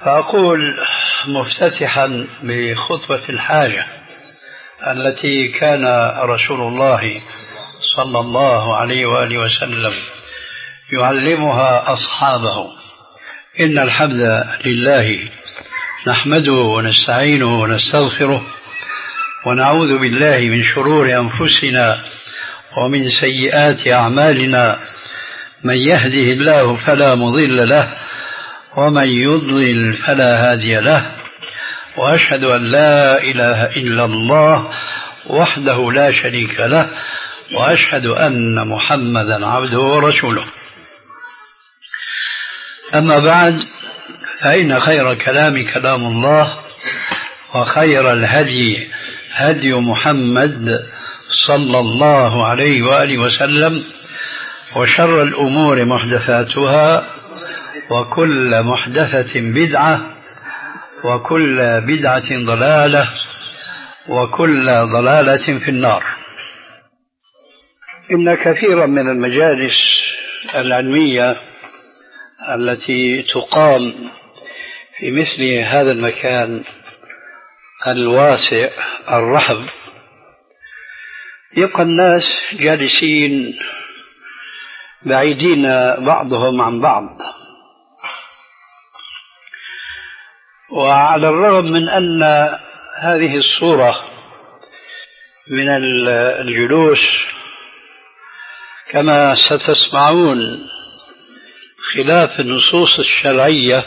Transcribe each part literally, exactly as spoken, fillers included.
فأقول مفتتحا بخطبة الحاجة التي كان رسول الله صلى الله عليه وآله وسلم يعلمها أصحابه: إن الحمد لله نحمده ونستعينه ونستغفره ونعوذ بالله من شرور أنفسنا ومن سيئات أعمالنا، من يهده الله فلا مضل له ومن يضلل فلا هادي له، وأشهد أن لا إله إلا الله وحده لا شريك له، وأشهد أن محمدا عبده ورسوله. أما بعد، فإن خير كلام كلام الله، وخير الهدي هدي محمد صلى الله عليه وآله وسلم، وشر الأمور محدثاتها، وكل محدثة بدعة، وكل بدعة ضلالة، وكل ضلالة في النار. إن كثيرا من المجالس العلمية التي تقام في مثل هذا المكان الواسع الرحب يبقى الناس جالسين بعيدين بعضهم عن بعض، وعلى الرغم من أن هذه الصورة من الجلوس كما ستسمعون خلاف النصوص الشرعية،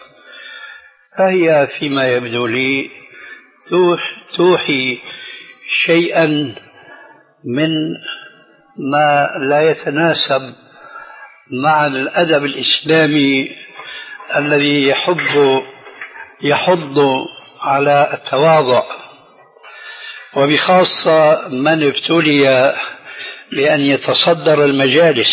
فهي فيما يبدو لي توحي شيئا من ما لا يتناسب مع الأدب الإسلامي الذي يحب يحض على التواضع، وبخاصة من ابتلي بأن يتصدر المجالس.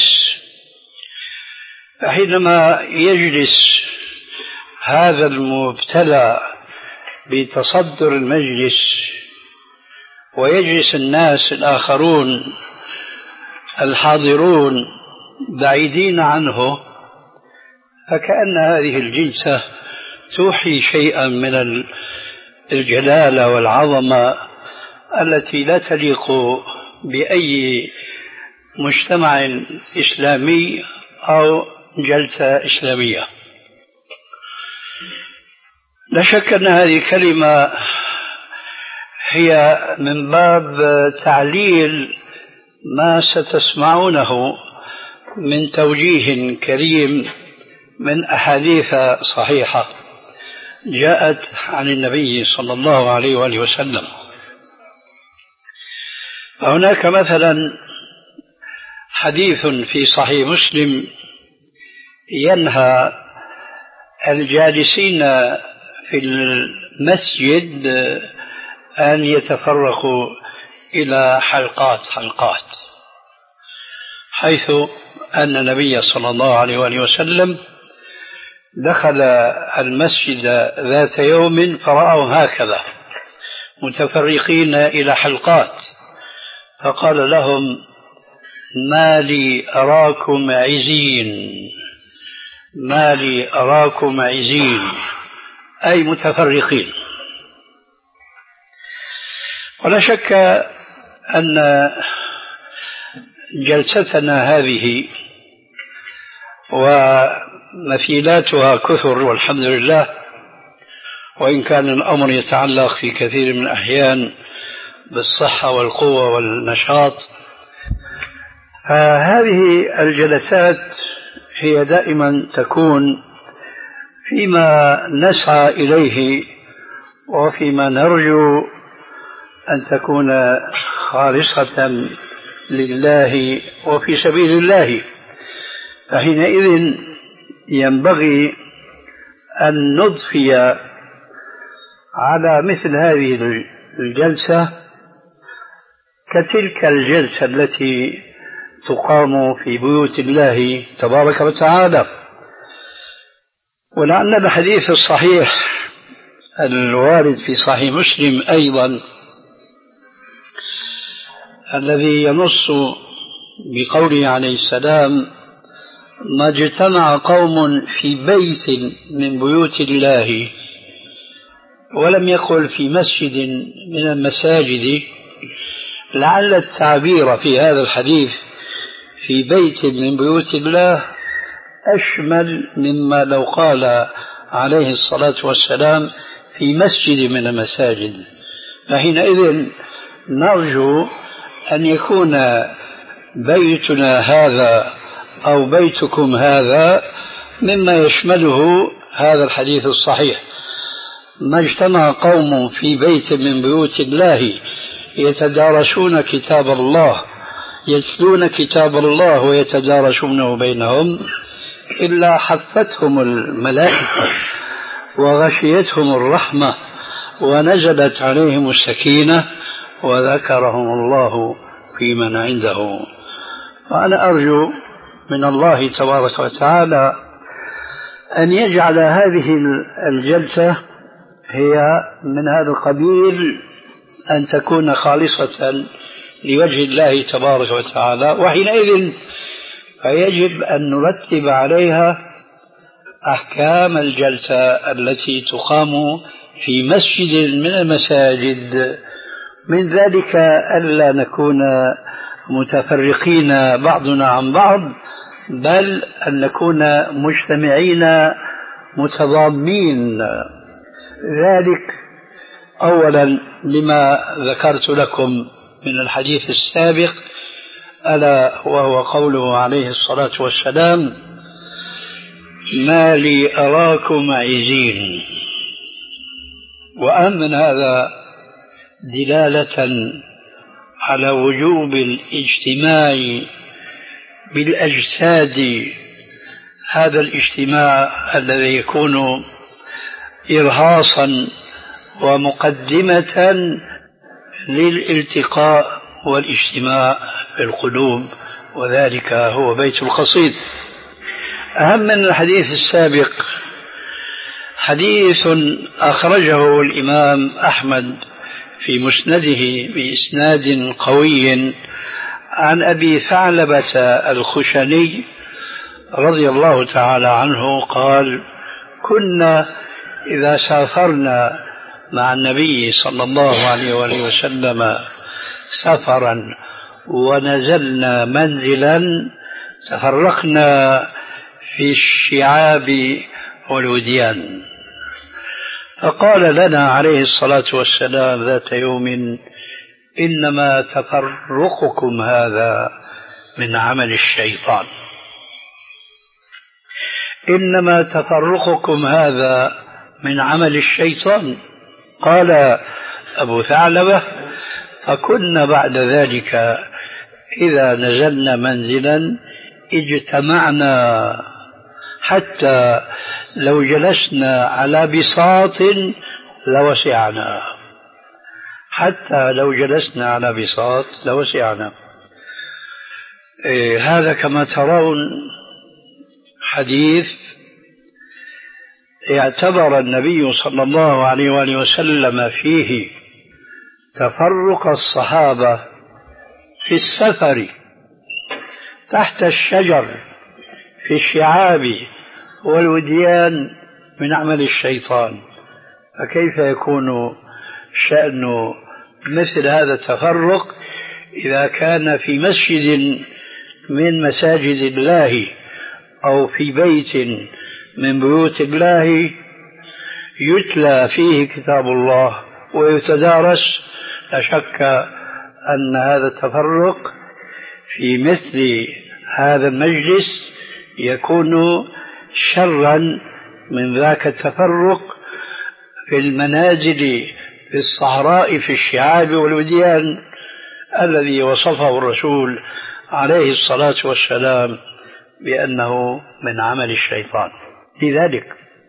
فحينما يجلس هذا المبتلى بتصدر المجلس ويجلس الناس الآخرون الحاضرون بعيدين عنه، فكأن هذه الجلسة توحي شيئا من الجلالة والعظمة التي لا تليق بأي مجتمع إسلامي أو جلسة إسلامية. لا شك أن هذه كلمة هي من باب تعليل ما ستسمعونه من توجيه كريم من أحاديث صحيحة جاءت عن النبي صلى الله عليه وآله وسلم. هناك مثلا حديث في صحيح مسلم ينهى الجالسين في المسجد أن يتفرقوا إلى حلقات حلقات، حيث أن النبي صلى الله عليه وآله وسلم دخل المسجد ذات يوم فرأوا هكذا متفرقين إلى حلقات، فقال لهم: ما لي أراكم عزين، ما لي أراكم عزين، أي متفرقين. ولا شك أن جلستنا هذه ومثيلاتها كثر والحمد لله، وإن كان الأمر يتعلق في كثير من الأحيان بالصحة والقوة والنشاط، فهذه الجلسات هي دائما تكون فيما نسعى إليه وفيما نرجو أن تكون خالصة لله وفي سبيل الله. فحينئذ ينبغي أن نضفي على مثل هذه الجلسة كتلك الجلسة التي تقام في بيوت الله تبارك وتعالى. ولعل الحديث الصحيح الوارد في صحيح مسلم أيضا الذي ينص بقوله عليه السلام: ما اجتمع قوم في بيت من بيوت الله، ولم يقل في مسجد من المساجد، لعل التعبير في هذا الحديث في بيت من بيوت الله أشمل مما لو قال عليه الصلاة والسلام في مسجد من المساجد. فحينئذ نرجو أن يكون بيتنا هذا أو بيتكم هذا مما يشمله هذا الحديث الصحيح. ما اجتمع قوم في بيت من بيوت الله يتدارسون كتاب الله، يتلون كتاب الله ويتدارسونه بينهم، إلا حفتهم الملائكة وغشيتهم الرحمة ونزلت عليهم السكينة وذكرهم الله في من عنده. وأنا أرجو من الله تبارك وتعالى أن يجعل هذه الجلسة هي من هذا القبيل، أن تكون خالصة لوجه الله تبارك وتعالى، وحينئذ فيجب أن نرتب عليها أحكام الجلسة التي تقام في مسجد من المساجد. من ذلك ألا نكون متفرقين بعضنا عن بعض، بل أن نكون مجتمعين متضامين. ذلك أولا لما ذكرت لكم من الحديث السابق، ألا وهو قوله عليه الصلاة والسلام: ما لي أراكم عزين. وأم من هذا دلالة على وجوب الاجتماع بالأجساد، هذا الاجتماع الذي يكون إرهاصا ومقدمة للالتقاء والاجتماع في القلوب، وذلك هو بيت القصيد. أهم من الحديث السابق حديث أخرجه الإمام أحمد في مسنده بإسناد قوي عن أبي ثعلبة الخشني رضي الله تعالى عنه قال: كنا إذا سافرنا مع النبي صلى الله عليه وآله وسلم سفرا ونزلنا منزلا تفرقنا في الشعاب والوديان، فقال لنا عليه الصلاة والسلام ذات يوم: إنما تفرقكم هذا من عمل الشيطان، إنما تفرقكم هذا من عمل الشيطان. قال أبو ثعلبة: فكنا بعد ذلك إذا نزلنا منزلا اجتمعنا حتى لو جلسنا على بساط لوسعنا، حتى لو جلسنا على بساط لوسعنا. إيه هذا كما ترون حديث اعتبر النبي صلى الله عليه وآله وسلم فيه تفرق الصحابة في السفر تحت الشجر في الشعاب والوديان من عمل الشيطان، فكيف يكون شأن مثل هذا التفرق إذا كان في مسجد من مساجد الله أو في بيت من بيوت الله يتلى فيه كتاب الله ويتدارس؟ لا شك أن هذا التفرق في مثل هذا المجلس يكون شرا من ذاك التفرق في المنازل في الصحراء في الشعاب والوديان الذي وصفه الرسول عليه الصلاة والسلام بأنه من عمل الشيطان. لذلك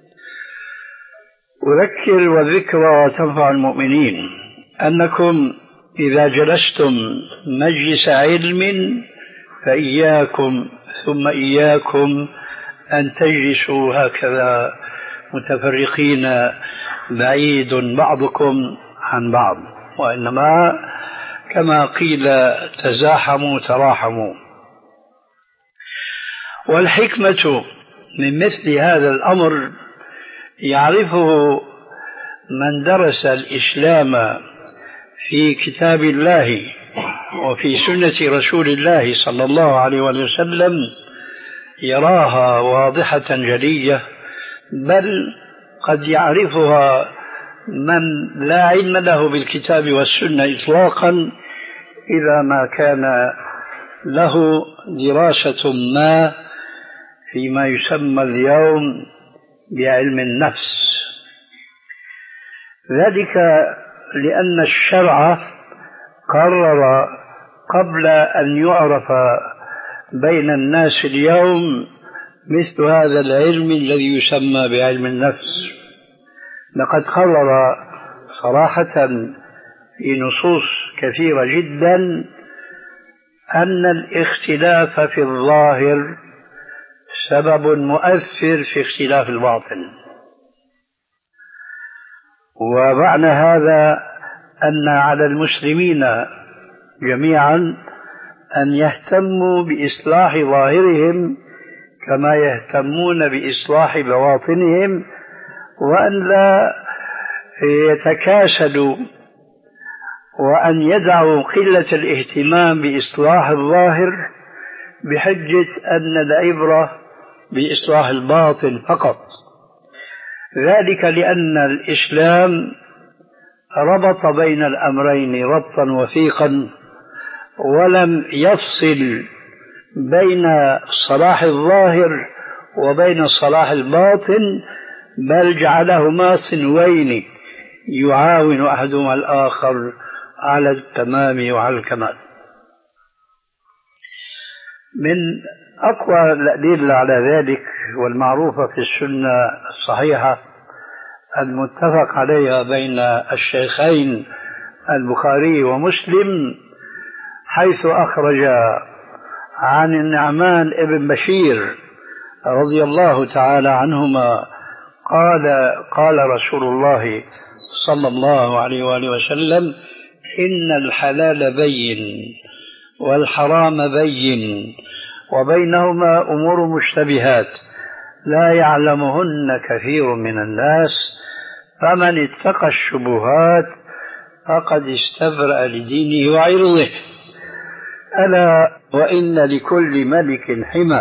أذكر والذكرى تنفع المؤمنين أنكم إذا جلستم مجلس علم فإياكم ثم إياكم أن تجلسوا هكذا متفرقين بعيد بعضكم عن بعض، وإنما كما قيل تزاحموا تراحموا. والحكمة من مثل هذا الأمر يعرفه من درس الإسلام في كتاب الله وفي سنة رسول الله صلى الله عليه وسلم يراها واضحة جلية، بل قد يعرفها من لا علم له بالكتاب والسنة إطلاقا إذا ما كان له دراسة ما فيما يسمى اليوم بعلم النفس. ذلك لأن الشرع قرر قبل أن يعرف بين الناس اليوم مثل هذا العلم الذي يسمى بعلم النفس. لقد قرر صراحة في نصوص كثيرة جدا أن الاختلاف في الظاهر سبب مؤثر في اختلاف الباطن، ومعنى هذا أن على المسلمين جميعا أن يهتموا بإصلاح ظاهرهم كما يهتمون بإصلاح بواطنهم، وأن لا يتكاسلوا وأن يدعوا قلة الاهتمام بإصلاح الظاهر بحجة أن العبرة بإصلاح الباطن فقط. ذلك لأن الإسلام ربط بين الأمرين ربطا وثيقا، ولم يفصل بين صلاح الظاهر وبين صلاح الباطن، بل جعلهما صنوين يعاون أحدهما الآخر على التمام وعلى الكمال. من أقوى الأدلة على ذلك والمعروفة في السنة الصحيحة المتفق عليها بين الشيخين البخاري ومسلم، حيث أخرج عن النعمان ابن بشير رضي الله تعالى عنهما قال قال رسول الله صلى الله عليه وآله وسلم: إن الحلال بين والحرام بين وبينهما أمور مشتبهات لا يعلمهن كثير من الناس، فمن اتقى الشبهات فقد استبرأ لدينه وعرضه. ألا وإن لكل ملك حمى،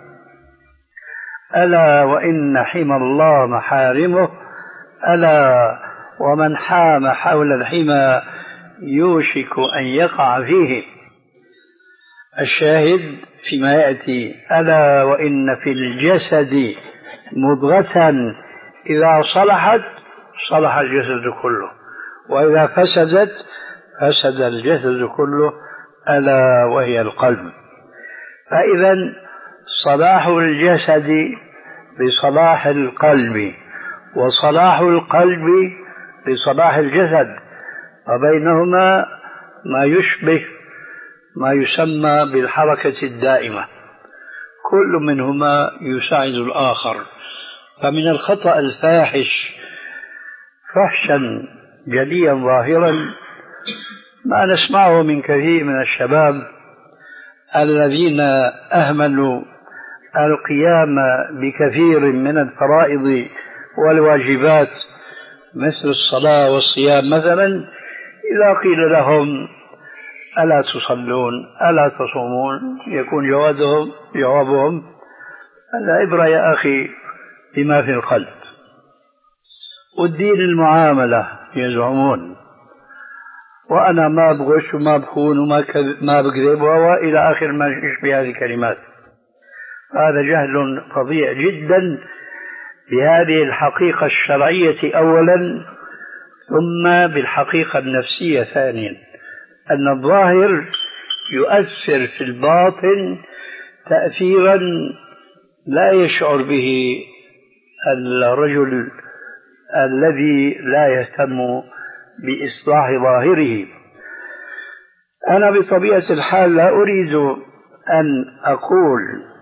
ألا وإن حمى الله محارمه، ألا ومن حام حول الحمى يوشك أن يقع فيه. الشاهد فيما يأتي: ألا وإن في الجسد مضغة إذا صلحت صلح الجسد كله، وإذا فسدت فسد الجسد كله، ألا وهي القلب. فإذا صلاح الجسد بصلاح القلب، وصلاح القلب بصلاح الجسد، وبينهما ما يشبه ما يسمى بالحركة الدائمة، كل منهما يساعد الآخر. فمن الخطأ الفاحش فحشا جليا ظاهرا ما نسمعه من كثير من الشباب الذين أهملوا القيام بكثير من الفرائض والواجبات مثل الصلاة والصيام مثلا، إذا قيل لهم: ألا تصلون ألا تصومون، يكون جوابهم جوابهم العبرة يا أخي بما في القلب، والدين المعاملة يزعمون، وأنا ما بغش وما بخون وما ما بكذب وإلى آخر ما يشبه هذه الكلمات. هذا جهل فظيع جدا بهذه الحقيقة الشرعية أولا، ثم بالحقيقة النفسية ثانيا، أن الظاهر يؤثر في الباطن تأثيرا لا يشعر به الرجل الذي لا يهتم بإصلاح ظاهره. أنا بطبيعة الحال لا أريد أن أقول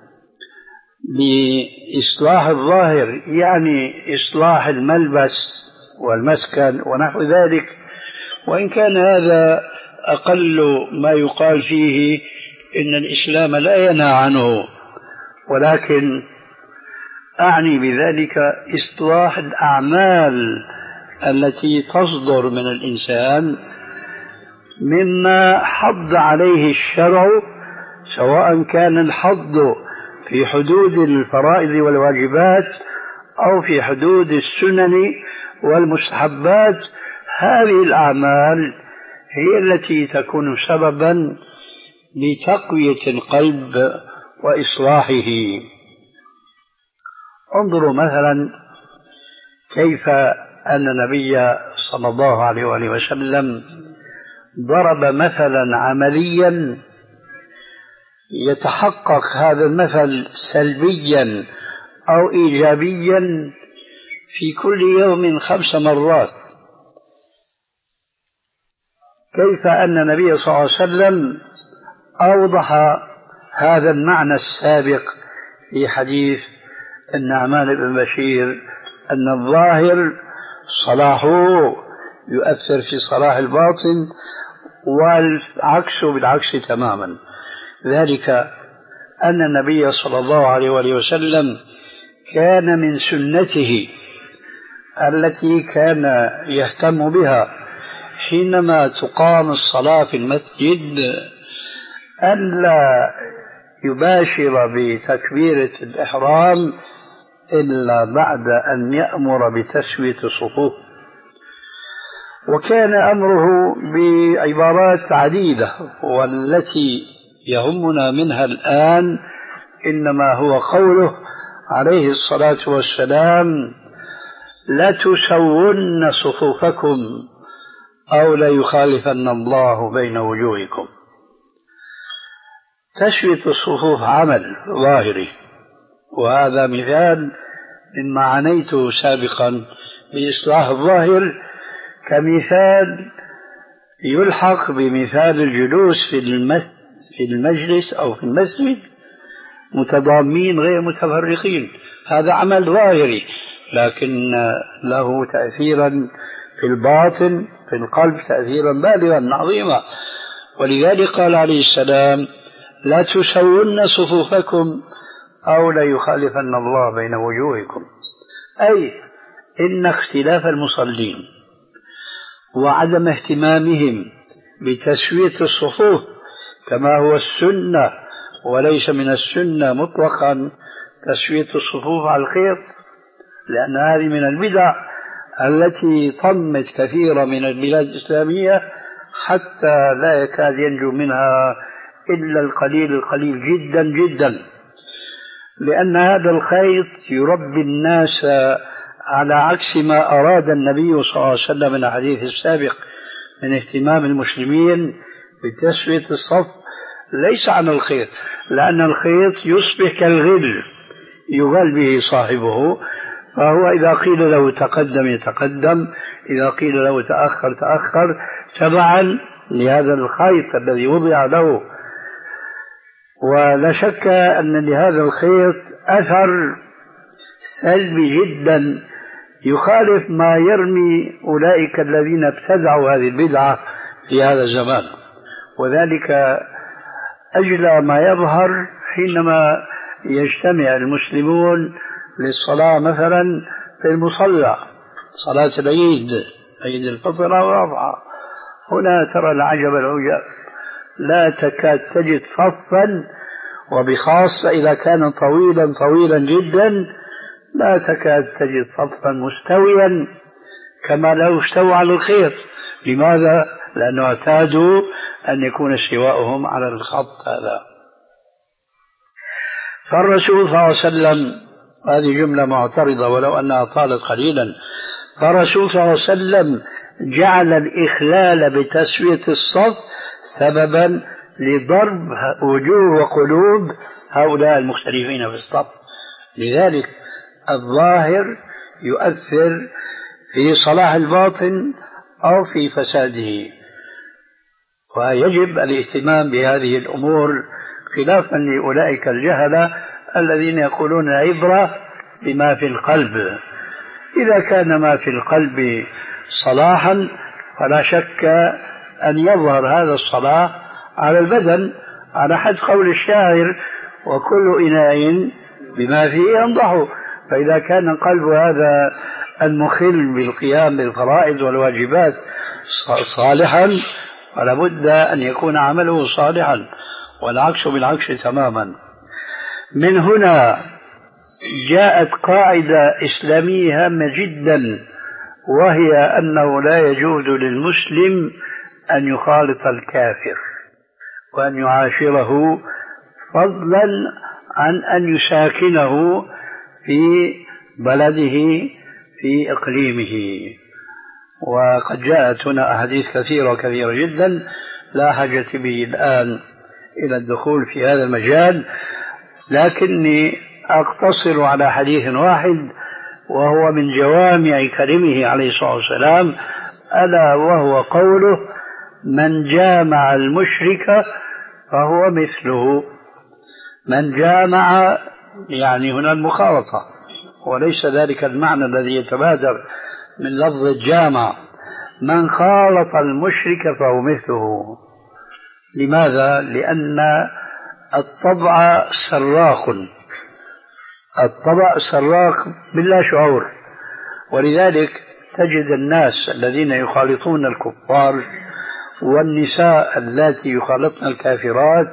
بإصلاح الظاهر يعني إصلاح الملبس والمسكن ونحو ذلك، وإن كان هذا أقل ما يقال فيه إن الإسلام لا ينهى عنه، ولكن أعني بذلك إصلاح الأعمال التي تصدر من الإنسان مما حض عليه الشرع، سواء كان الحض في حدود الفرائض والواجبات أو في حدود السنن والمستحبات. هذه الأعمال هي التي تكون سببا لتقوية القلب وإصلاحه. انظروا مثلا كيف أن النبي صلى الله عليه وآله وسلم ضرب مثلا عمليا يتحقق هذا المثل سلبيا أو إيجابيا في كل يوم خمس مرات. كيف أن النبي صلى الله عليه وسلم أوضح هذا المعنى السابق في حديث النعمان بن بشير أن الظاهر صلاحه يؤثر في صلاح الباطن، والعكس بالعكس تماما. ذلك أن النبي صلى الله عليه وسلم كان من سنته التي كان يهتم بها حينما تقام الصلاة في المسجد ألا يباشر بتكبيرة الإحرام إلا بعد أن يأمر بتسوية الصفوف. وكان أمره بعبارات عديدة، والتي يهمنا منها الآن إنما هو قوله عليه الصلاة والسلام: لا تسون صفوفكم أو لا يخالفن الله بين وجوهكم. تسوية الصفوف عمل ظاهري، وهذا مثال مما عنيته سابقا بإصلاح الظاهر، كمثال يلحق بمثال الجلوس في المجلس أو في المسجد متضامين غير متفرقين. هذا عمل ظاهري لكن له تأثيرا في الباطن في القلب، تأثيرا بالغا عظيما. ولذلك قال عليه السلام: لا تسون صفوفكم أو لا يخالفن الله بين وجوهكم. أي إن اختلاف المصلين وعدم اهتمامهم بتسوية الصفوف كما هو السنة، وليس من السنة مطلقا تسوية الصفوف على الخيط، لأن هذه من البدع التي طمت كثيرا من البلاد الإسلامية حتى لا يكاد ينجو منها إلا القليل القليل جدا جدا، لأن هذا الخيط يربي الناس على عكس ما أراد النبي صلى الله عليه وسلم من الحديث السابق من اهتمام المسلمين بتسوية الصف، ليس عن الخيط، لأن الخيط يصبح كالغل يغل به صاحبه، فهو إذا قيل له تقدم يتقدم، إذا قيل له تأخر تأخر، تبعا لهذا الخيط الذي وضع له. ولا شك أن لهذا الخيط أثر سلبي جدا يخالف ما يرمي أولئك الذين ابتدعوا هذه البدعة في هذا الزمان. وذلك أجلى ما يظهر حينما يجتمع المسلمون للصلاة مثلا في المصلى، صلاة العيد، عيد الفطر والأضحى. هنا ترى العجب العجاب، لا تكاد تجد صفا، وبخاصة إذا كان طويلا طويلا جدا لا تكاد تجد صفا مستويا كما لو استوى على الخيط. لماذا؟ لأنه اعتادوا أن يكون استواؤهم على الخط هذا. فالرسول صلى الله عليه وسلم، هذه جملة معترضة ولو أنها طالت قليلا، فالرسول صلى الله عليه وسلم جعل الإخلال بتسوية الصف سببا لضرب وجوه وقلوب هؤلاء المختلفين في الصف. لذلك الظاهر يؤثر في صلاح الباطن أو في فساده، ويجب الاهتمام بهذه الأمور خلافا لأولئك الجهلة الذين يقولون عبرة بما في القلب. إذا كان ما في القلب صلاحا فلا شك أن يظهر هذا الصلاح على البدن، على حد قول الشاعر: وكل إناء بما فيه ينضح. فإذا كان قلب هذا المخل بالقيام بالفرائض والواجبات صالحا فلا بد أن يكون عمله صالحا، والعكس بالعكس تماما. من هنا جاءت قاعدة إسلامية هامة جدا، وهي أنه لا يجوز للمسلم أن يخالط الكافر وأن يعاشره، فضلا عن أن يساكنه في بلده في إقليمه. وقد جاءت هنا أحاديث كثيرة كثيرة جدا لا حاجة به الآن إلى الدخول في هذا المجال، لكني أقتصر على حديث واحد وهو من جوامع كلمه عليه الصلاة والسلام، ألا وهو قوله: من جامع المشرك فهو مثله. من جامع يعني هنا المخالطة، وليس ذلك المعنى الذي يتبادر من لفظ الجامع. من خالط المشرك فهو مثله. لماذا؟ لأن الطبع سراق، الطبع سراق بلا شعور، ولذلك تجد الناس الذين يخالطون الكفار والنساء اللاتي يخالطن الكافرات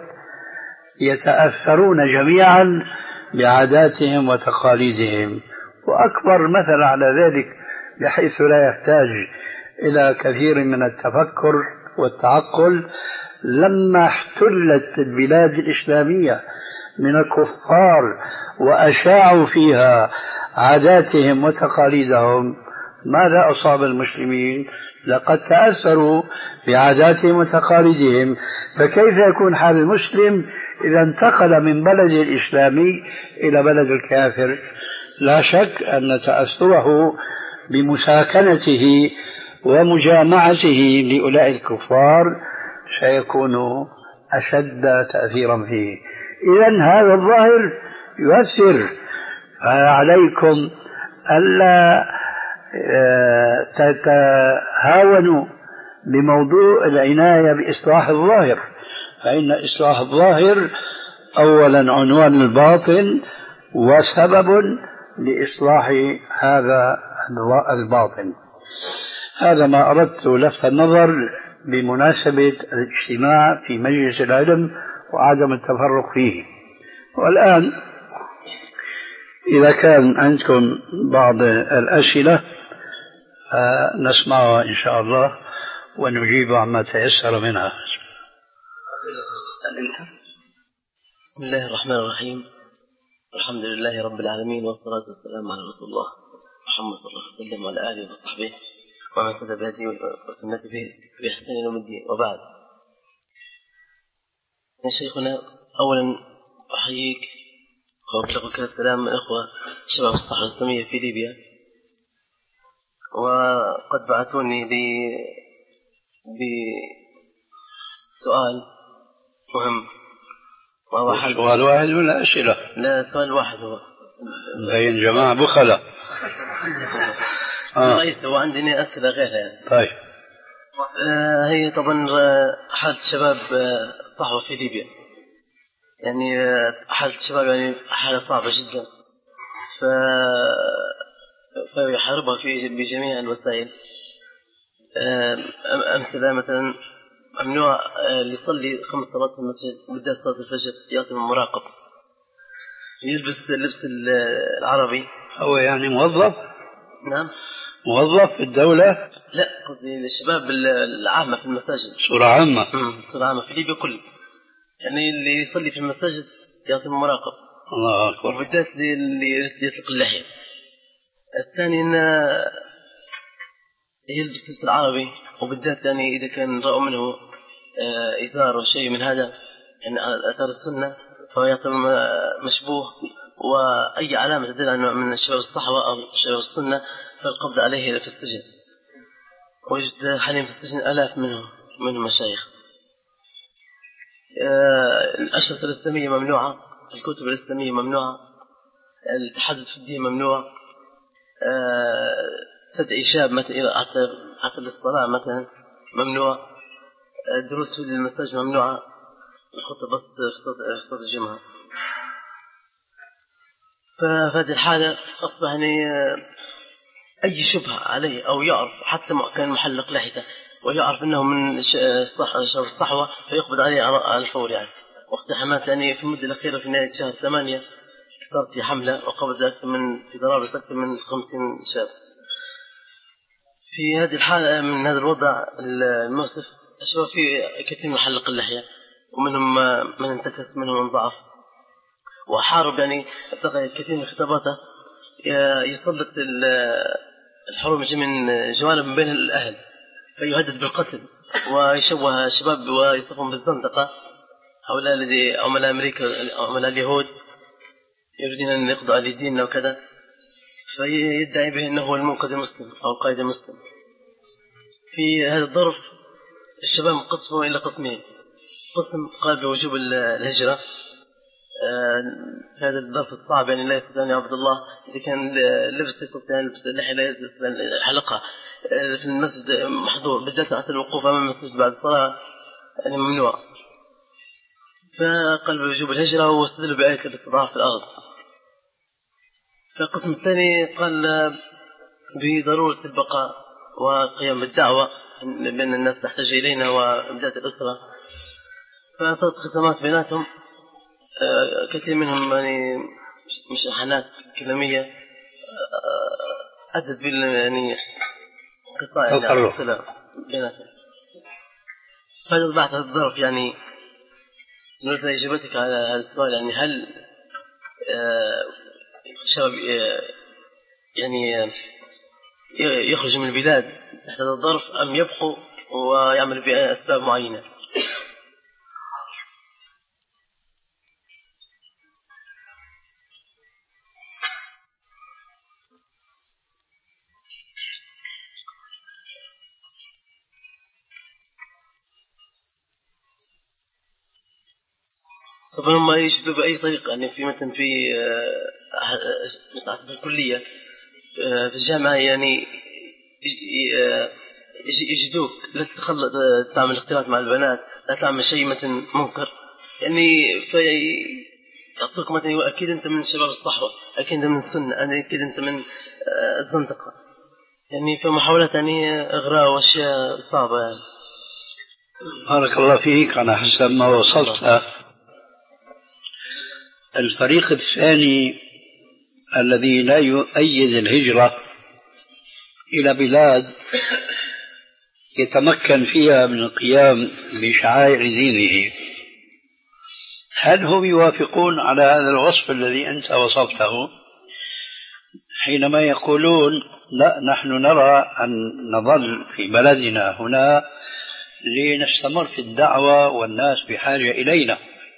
يتأثرون جميعا بعاداتهم وتقاليدهم. وأكبر مثل على ذلك بحيث لا يحتاج إلى كثير من التفكر والتعقل، لما احتلت البلاد الإسلامية من الكفار وأشاعوا فيها عاداتهم وتقاليدهم، ماذا أصاب المسلمين؟ لقد تأثروا بعاداتهم وتقاليدهم. فكيف يكون حال المسلم إذا انتقل من بلد الإسلامي إلى بلد الكافر؟ لا شك أن تأثره بمساكنته ومجامعته لأولئك الكفار سيكون أشد تأثيرا فيه. إذن هذا الظاهر يؤثر، فعليكم ألا تتهاونوا بموضوع العناية بإصلاح الظاهر، فإن إصلاح الظاهر أولا عنوان الباطن وسبب لإصلاح هذا الباطن. هذا ما أردت لفت النظر بمناسبة الاجتماع في مجلس العلم وعدم التفرق فيه. والآن إذا كان عندكم بعض الأسئلة نسمعها إن شاء الله ونجيب عما تيسر منها. بسم الله الرحمن الرحيم، الحمد لله رب العالمين، والصلاة والسلام على رسول الله محمد صلى الله عليه وسلم وعلى آله وصحبه ومن اهتدى بهديه وسنته بإحسان يوم الدين. وبعد، يا شيخنا، أولا أحييك وأبلغك السلام من أخوة شباب الصحوة الإسلامية في ليبيا، وقد بعثوني بسؤال مهم. سؤال واحد ولا أسئلة؟ لا، سؤال واحد هو. بين جماعة بخلة. آه. ليس وعندنا أسئلة غيرها يعني. طيب. آه هي طبعا حالة شباب الصحوة في ليبيا، يعني حالة الشباب يعني حالة صعبة جدا، ف فيحاربها في بجميع الوسائل. أمثلة مثلا ممنوع اللي يصلي خمس صلوات في المسجد بالذات صلاة الفجر يأتي من مراقب، يلبس اللبس العربي. هو يعني موظف؟ نعم، موظف في الدولة؟ لا، قصدي الشباب العامة في المساجد. صورة عامة. صورة عامة في ليبيا كل، يعني اللي يصلي في المساجد يأتي من مراقب. الله أكبر. وبالذات اللي يطلق اللحية. الثاني إن يلبس لبس العربي، وبالذات يعني إذا كان رأوا منه إثار وشيء من هذا يعني أثار السنة فهو يعتبر مشبوه، وأي علامة تدل أنه من شباب الصحوة أو شباب السنة فالقبض عليه في السجن. ويوجد حاليا في السجن آلاف منهم من المشايخ. الأشرطة الإسلامية ممنوعة، الكتب الإسلامية ممنوعة، التحدث في الدين ممنوع، تدعي شاب مثلا حتى للصلاة مثلا ممنوع، الدروس في المساجد ممنوعة، الخطبة في صلاة الجمعة. ففي هذه الحالة أصبح يعني أي شبهة عليه أو يعرف حتى كان محلق لحيته ويعرف أنه من الصحوة فيقبض عليه على الفور يعني. واقتحامات يعني في المدة الأخيرة في نهاية شهر ثمانية صارت في حملة وقبض أكثر من في ضرابة أكثر من خمسين شاب. في هذه الحالة من هذا الوضع المؤسف أشوف في كثير من محلق اللحية ومنهم من انتكس منهم من ضعف وحارب يعني كثير من خطاباته يسلط الحروب من جوانب من بين الأهل فيهدد بالقتل ويشوه الشباب ويصفهم بالزندقة. هؤلاء الذي عملاء أمريكا عملاء اليهود يريدون أن يقضوا على ديننا وكذا فيدعي به أنه هو المنقذ المسلم أو القائد المسلم. في هذا الظرف الشباب قسموا إلى قسمين. قسم قال بوجوب الهجرة في هذا الظرف الصعب يعني لا يستطيع أن يعبد الله إذا كان لبس يستطيع أن يلبس اللحية لا يستطيع حلقها في المسجد محظور بالذات حتى الوقوف أمام المسجد بعد الصلاة يعني ممنوع. فقال بوجوب الهجرة واستدلوا بآية الاستضعاف في الأرض. فالقسم الثاني قال بضرورة البقاء وقيام بالدعوة بأن الناس تحتاج إلينا وإمداد الأسرة. فصارت خصامات بيناتهم كثير منهم يعني مشاحنات كلامية أدت بال يعني قطاع يعني السلام بيناتهم. فهذا بعد الظرف يعني نريد إجابتك على هذا السؤال يعني هل شباب يعني يخرج من البلاد تحت هذا الظرف أم يبقوا ويعملوا بأسباب معينة؟ طبعا ما يجدوا بأي طريقة يعني في مثلا في في الكلية في الجامعة يعني يجدوك لا تخلط تعمل اختلاط مع البنات لا تعمل شيء مثلا منكر يعني في يعطوك مثلا أكيد أنت من شباب الصحوة أكيد أنت من السنة أكيد أنت من الزندقة يعني في محاولات يعني إغراء وأشياء صعبة يعني. بارك الله فيك. على حسب ما وصلت الفريق الثاني الذي لا يؤيد الهجرة إلى بلاد يتمكن فيها من القيام بشعائر دينه هل هم يوافقون على هذا الوصف الذي أنت وصفته حينما يقولون لا نحن نرى أن نظل في بلدنا هنا لنستمر في الدعوة والناس بحاجة إلينا؟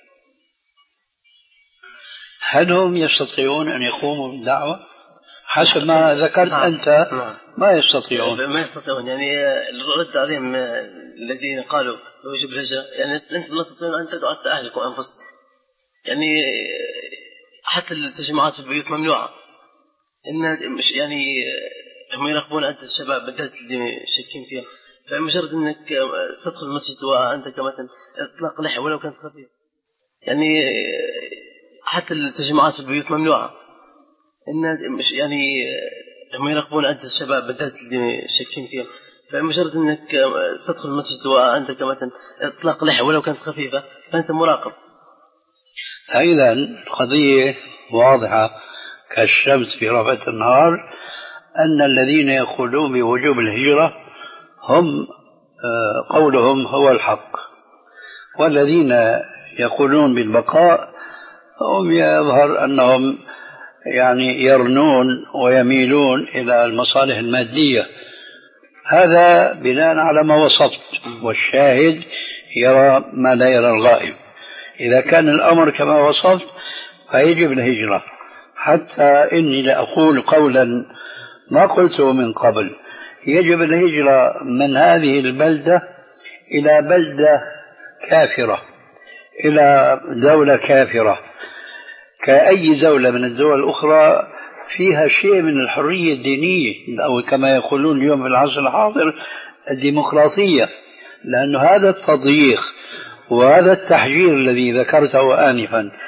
هل هم يستطيعون أن يقوموا بالدعوة؟ حسب ما ذكرت نعم. أنت نعم. ما يستطيعون ما يستطيعون يعني الرد عليهم الذين قالوا بوجوب الهجرة يعني أنت لا تستطيعون أن تدعوا حتى أهلك وأنفسك يعني حتى التجمعات في البيوت ممنوعة إن مش يعني هم يراقبون أنت الشباب بالذات اللي شاكين فيها فمجرد أنك تدخل المسجد وأنت كمثلا إطلاق لحية ولو كانت خفيفة يعني حتى التجمعات في البيوت ممنوعة إن مش يعني هم يراقبون أنت الشباب بالذات اللي شاكين فيها فمجرد أنك تدخل المسجد وأنت كمثلا إطلاق لحية ولو كانت خفيفة فأنت مراقب. إذا القضية واضحة كالشمس في ربعة النهار أن الذين يقولون بوجوب الهجرة هم قولهم هو الحق والذين يقولون بالبقاء هم يظهر أنهم يعني يرنون ويميلون إلى المصالح المادية. هذا بناء على ما وصفت والشاهد يرى ما لا يرى الغائب. إذا كان الأمر كما وصفت فيجب الهجرة حتى إني لأقول قولا ما قلته من قبل يجب الهجرة من هذه البلدة إلى بلدة كافرة إلى دولة كافرة كأي دولة من الدول الأخرى فيها شيء من الحرية الدينية أو كما يقولون اليوم في العصر الحاضر الديمقراطية لأن هذا التضييق وهذا التحجير الذي ذكرته آنفا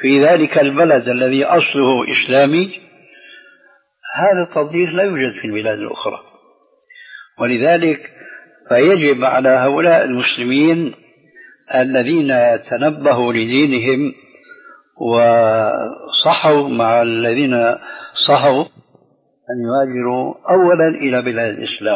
في ذلك البلد الذي أصله إسلامي، هذا التضييق لا يوجد في البلاد الأخرى. ولذلك فيجب على هؤلاء المسلمين الذين تنبهوا لدينهم وصحوا مع الذين صحوا أن يهاجروا أولا إلى بلاد الإسلام.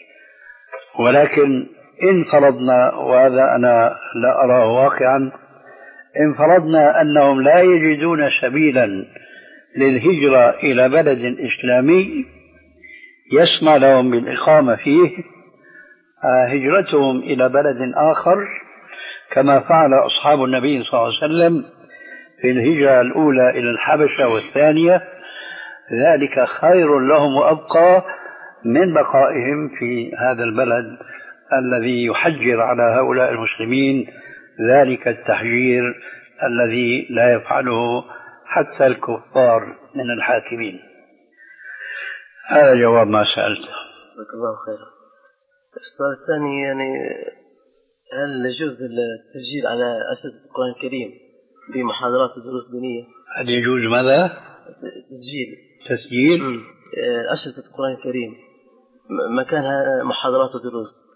ولكن إن فرضنا، وهذا أنا لا أراه واقعا، إن فرضنا أنهم لا يجدون سبيلا للهجرة إلى بلد إسلامي يسمع لهم بالإقامة فيه، هجرتهم إلى بلد آخر كما فعل أصحاب النبي صلى الله عليه وسلم في الهجرة الأولى إلى الحبشة والثانية، ذلك خير لهم وأبقى من بقائهم في هذا البلد الذي يحجر على هؤلاء المسلمين ذلك التحجير الذي لا يفعله حتى الكفار من الحاكمين. هذا جواب ما سألته. جزاك الله خيرا. السؤال الثاني، يعني هل يجوز التسجيل على أساس القرآن الكريم بمحاضرات ودروس دينية؟ هل يجوز ماذا؟ تسجيل تسجيل أساس القرآن الكريم مكانها محاضرات ودروس،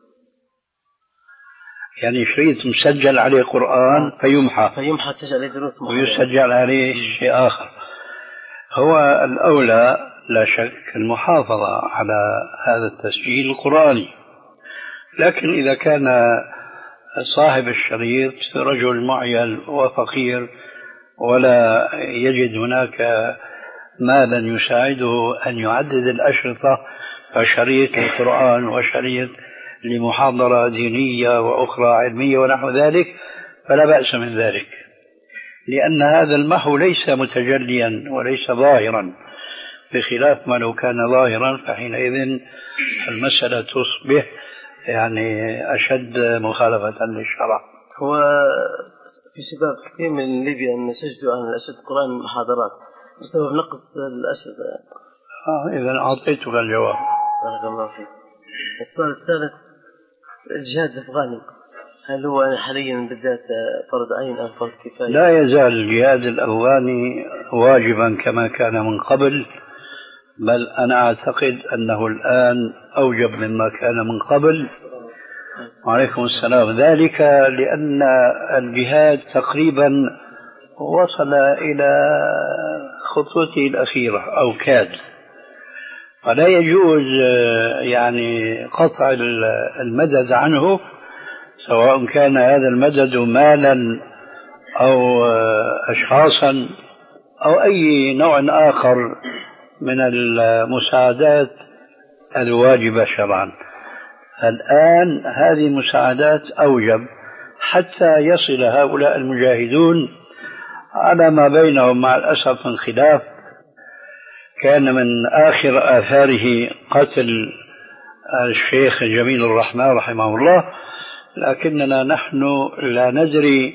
يعني شريط مسجل عليه قرآن فيمحى فيمحى تسجل عليه دروس ويسجل عليه شيء آخر. هو الأولى لا شك المحافظة على هذا التسجيل القرآني، لكن إذا كان صاحب الشريط رجل معيل وفقير ولا يجد هناك مالا يساعده أن يعدد الأشرطة، فشريط للقرآن وشريط لمحاضرة دينية وأخرى علمية ونحو ذلك، فلا بأس من ذلك، لأن هذا المحو ليس متجليا وليس ظاهرا، بخلاف ما لو كان ظاهرا فحينئذ المسألة تصبح يعني أشد مخالفة للشرع. هو في شباب كثير من ليبيا أن سجدوا عن أشد القرآن محاضرات بسبب نقص الأشد. آه إذا أعطيتك الجواب. بارك الله فيك. السؤال الثالث، الجهاد الأفغاني هل هو حاليا بالذات فرض عين أم فرض كفاية؟ لا يزال الجهاد الأفغاني واجبا كما كان من قبل، بل أنا أعتقد أنه الآن أوجب مما كان من قبل. وعليكم السلام. ذلك لأن الجهاد تقريبا وصل إلى خطوته الأخيرة أو كاد، فلا يجوز يعني قطع المدد عنه، سواء كان هذا المدد مالا أو أشخاصا أو أي نوع آخر من المساعدات الواجبة شرعا. الآن هذه المساعدات أوجب حتى يصل هؤلاء المجاهدون على ما بينهم مع الأسف من خلاف. كان من آخر آثاره قتل الشيخ جميل الرحمن رحمه الله، لكننا نحن لا ندري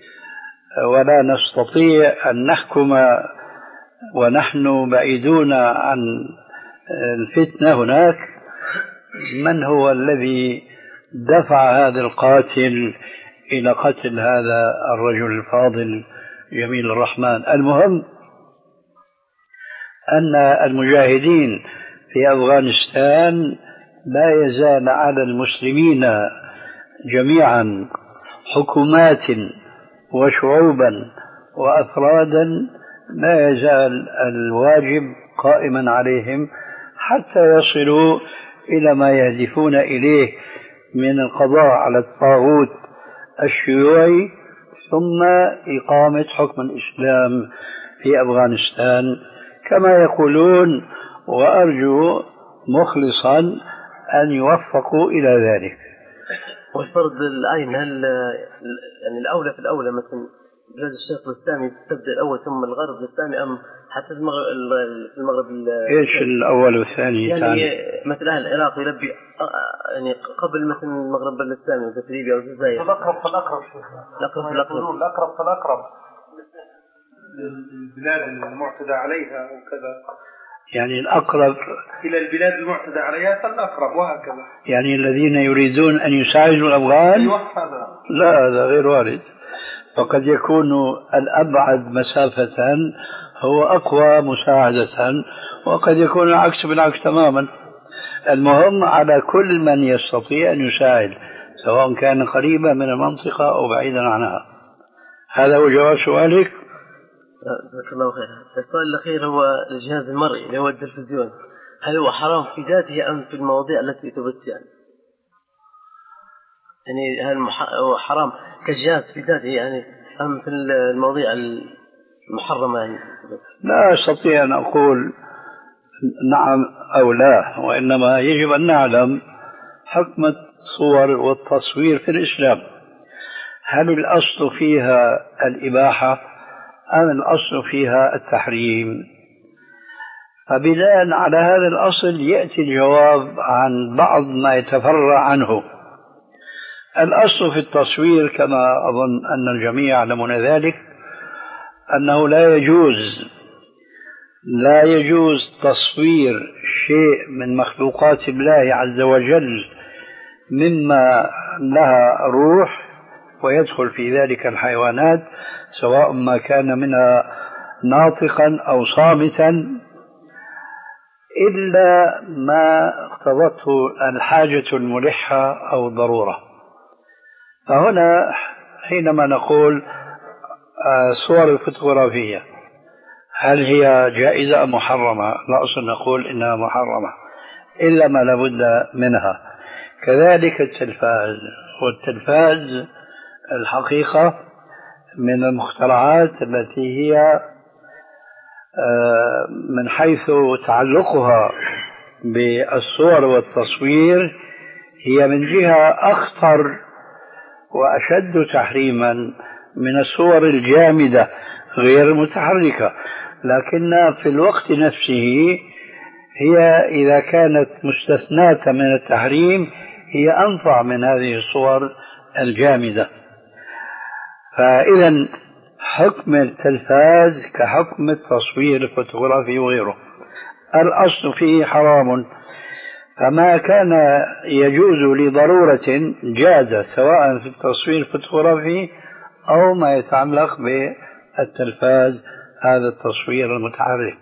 ولا نستطيع أن نحكم ونحن بعيدون عن الفتنة هناك من هو الذي دفع هذا القاتل إلى قتل هذا الرجل الفاضل جميل الرحمن. المهم أن المجاهدين في أفغانستان لا يزال على المسلمين جميعا حكومات وشعوبا وأفرادا، لا يزال الواجب قائما عليهم حتى يصلوا إلى ما يهدفون إليه من القضاء على الطاغوت الشيوعي ثم إقامة حكم الإسلام في أفغانستان كما يقولون، وأرجو مخلصا أن يوفقوا إلى ذلك. والفرض العين هل يعني الأولى في الأولى مثلا بلاد الشرق الإسلامي تبدأ الأول ثم الغرب الإسلامي أم حتى المغرب في المغرب؟ إيش الأول والثاني؟ يعني تاني. مثلا العراق يلبي يعني قبل مثلا المغرب الإسلامي مثل ليبيا أو الجزائر. الأقرب فالأقرب الأقرب فالأقرب الأقرب فالأقرب للبلاد المعتدى عليها وكذا، يعني الأقرب إلى البلاد المعتدى عليها فالأقرب وهكذا. يعني الذين يريدون أن يساعدوا الأفغان؟ أيوة هذا. لا هذا غير وارد. فقد يكون الأبعد مسافة هو أقوى مساعدة، وقد يكون العكس بالعكس تماما. المهم على كل من يستطيع أن يساعد، سواء كان قريبا من المنطقة أو بعيدا عنها. هذا هو جواب سؤالك. جزاك الله خير. السؤال الأخير هو الجهاز المرئي اللي هو التلفزيون، هل هو حرام في ذاته أم في المواضيع التي تبث يعني؟ يعني هل هو حرام كجهاز في ذاته يعني أم في المواضيع المحرمة يعني؟ لا أستطيع أن أقول نعم أو لا، وإنما يجب أن نعلم حكم الصور والتصوير في الإسلام. هل الأصل فيها الإباحة أم الأصل فيها التحريم؟ فبناء على هذا الأصل يأتي الجواب عن بعض ما يتفرع عنه. الأصل في التصوير كما أظن أن الجميع يعلمون ذلك أنه لا يجوز لا يجوز تصوير شيء من مخلوقات الله عز وجل مما لها روح، ويدخل في ذلك الحيوانات سواء ما كان منها ناطقا أو صامتا، إلا ما اقتضته الحاجة الملحة أو الضرورة. فهنا حينما نقول صور الفوتوغرافية هل هي جائزة أم محرمة؟ لا أصل نقول إنها محرمة إلا ما لابد منها. كذلك التلفاز، والتلفاز الحقيقة من المخترعات التي هي من حيث تعلقها بالصور والتصوير هي من جهة أخطر وأشد تحريما من الصور الجامدة غير المتحركة، لكن في الوقت نفسه هي إذا كانت مستثناة من التحريم هي أنفع من هذه الصور الجامدة. فإذا حكم التلفاز كحكم التصوير الفوتوغرافي وغيره، الأصل فيه حرام، فما كان يجوز لضرورة جاز سواء في التصوير الفوتوغرافي أو ما يتعلق بالتلفاز هذا التصوير المتحرك.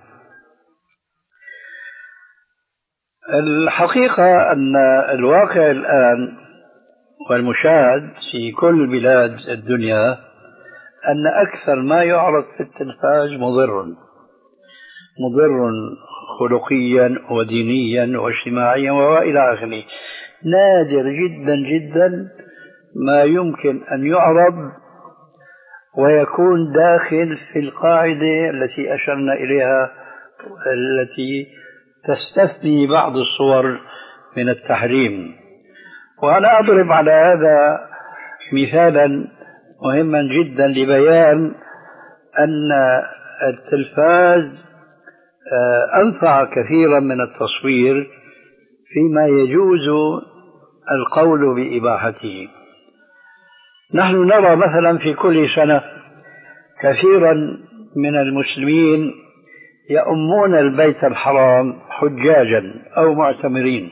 الحقيقة أن الواقع الآن والمشاهد في كل بلاد الدنيا أن أكثر ما يعرض في التلفاز مضر مضر خلقيا ودينيا واجتماعيا وإلى آخره. نادر جدا جدا ما يمكن أن يعرض ويكون داخل في القاعدة التي أشرنا إليها التي تستثني بعض الصور من التحريم. وأنا أضرب على هذا مثالا مهما جدا لبيان أن التلفاز أنفع كثيرا من التصوير فيما يجوز القول بإباحته. نحن نرى مثلا في كل سنة كثيرا من المسلمين يؤمون البيت الحرام حجاجا أو معتمرين،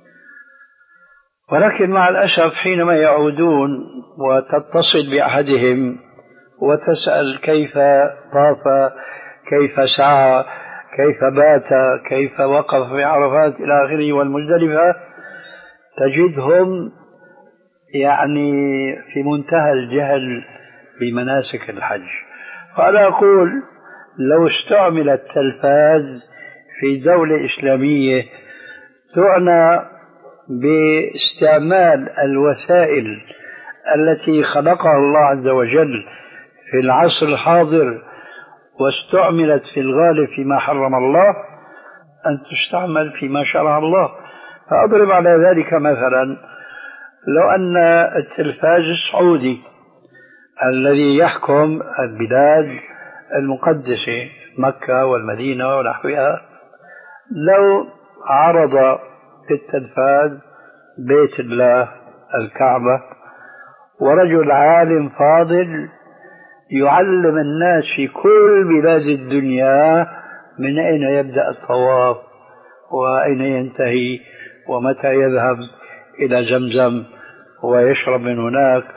ولكن مع الأسف حينما يعودون وتتصل بأحدهم وتسأل كيف طاف، كيف سعى، كيف بات، كيف وقف في عرفات إلى آخره والمزدلفة، تجدهم يعني في منتهى الجهل بمناسك الحج. فأنا أقول لو استعمل التلفاز في دولة إسلامية تعنى باستعمال الوسائل التي خلقها الله عز وجل في العصر الحاضر واستعملت في الغالب فيما حرم الله أن تستعمل فيما شرع الله. فأضرب على ذلك مثلا لو أن التلفاز السعودي الذي يحكم البلاد المقدسة مكة والمدينة ونحوها لو عرض في التلفاز بيت الله الكعبة ورجل عالم فاضل يعلم الناس في كل بلاد الدنيا من أين يبدأ الطواف وأين ينتهي ومتى يذهب إلى زمزم ويشرب من هناك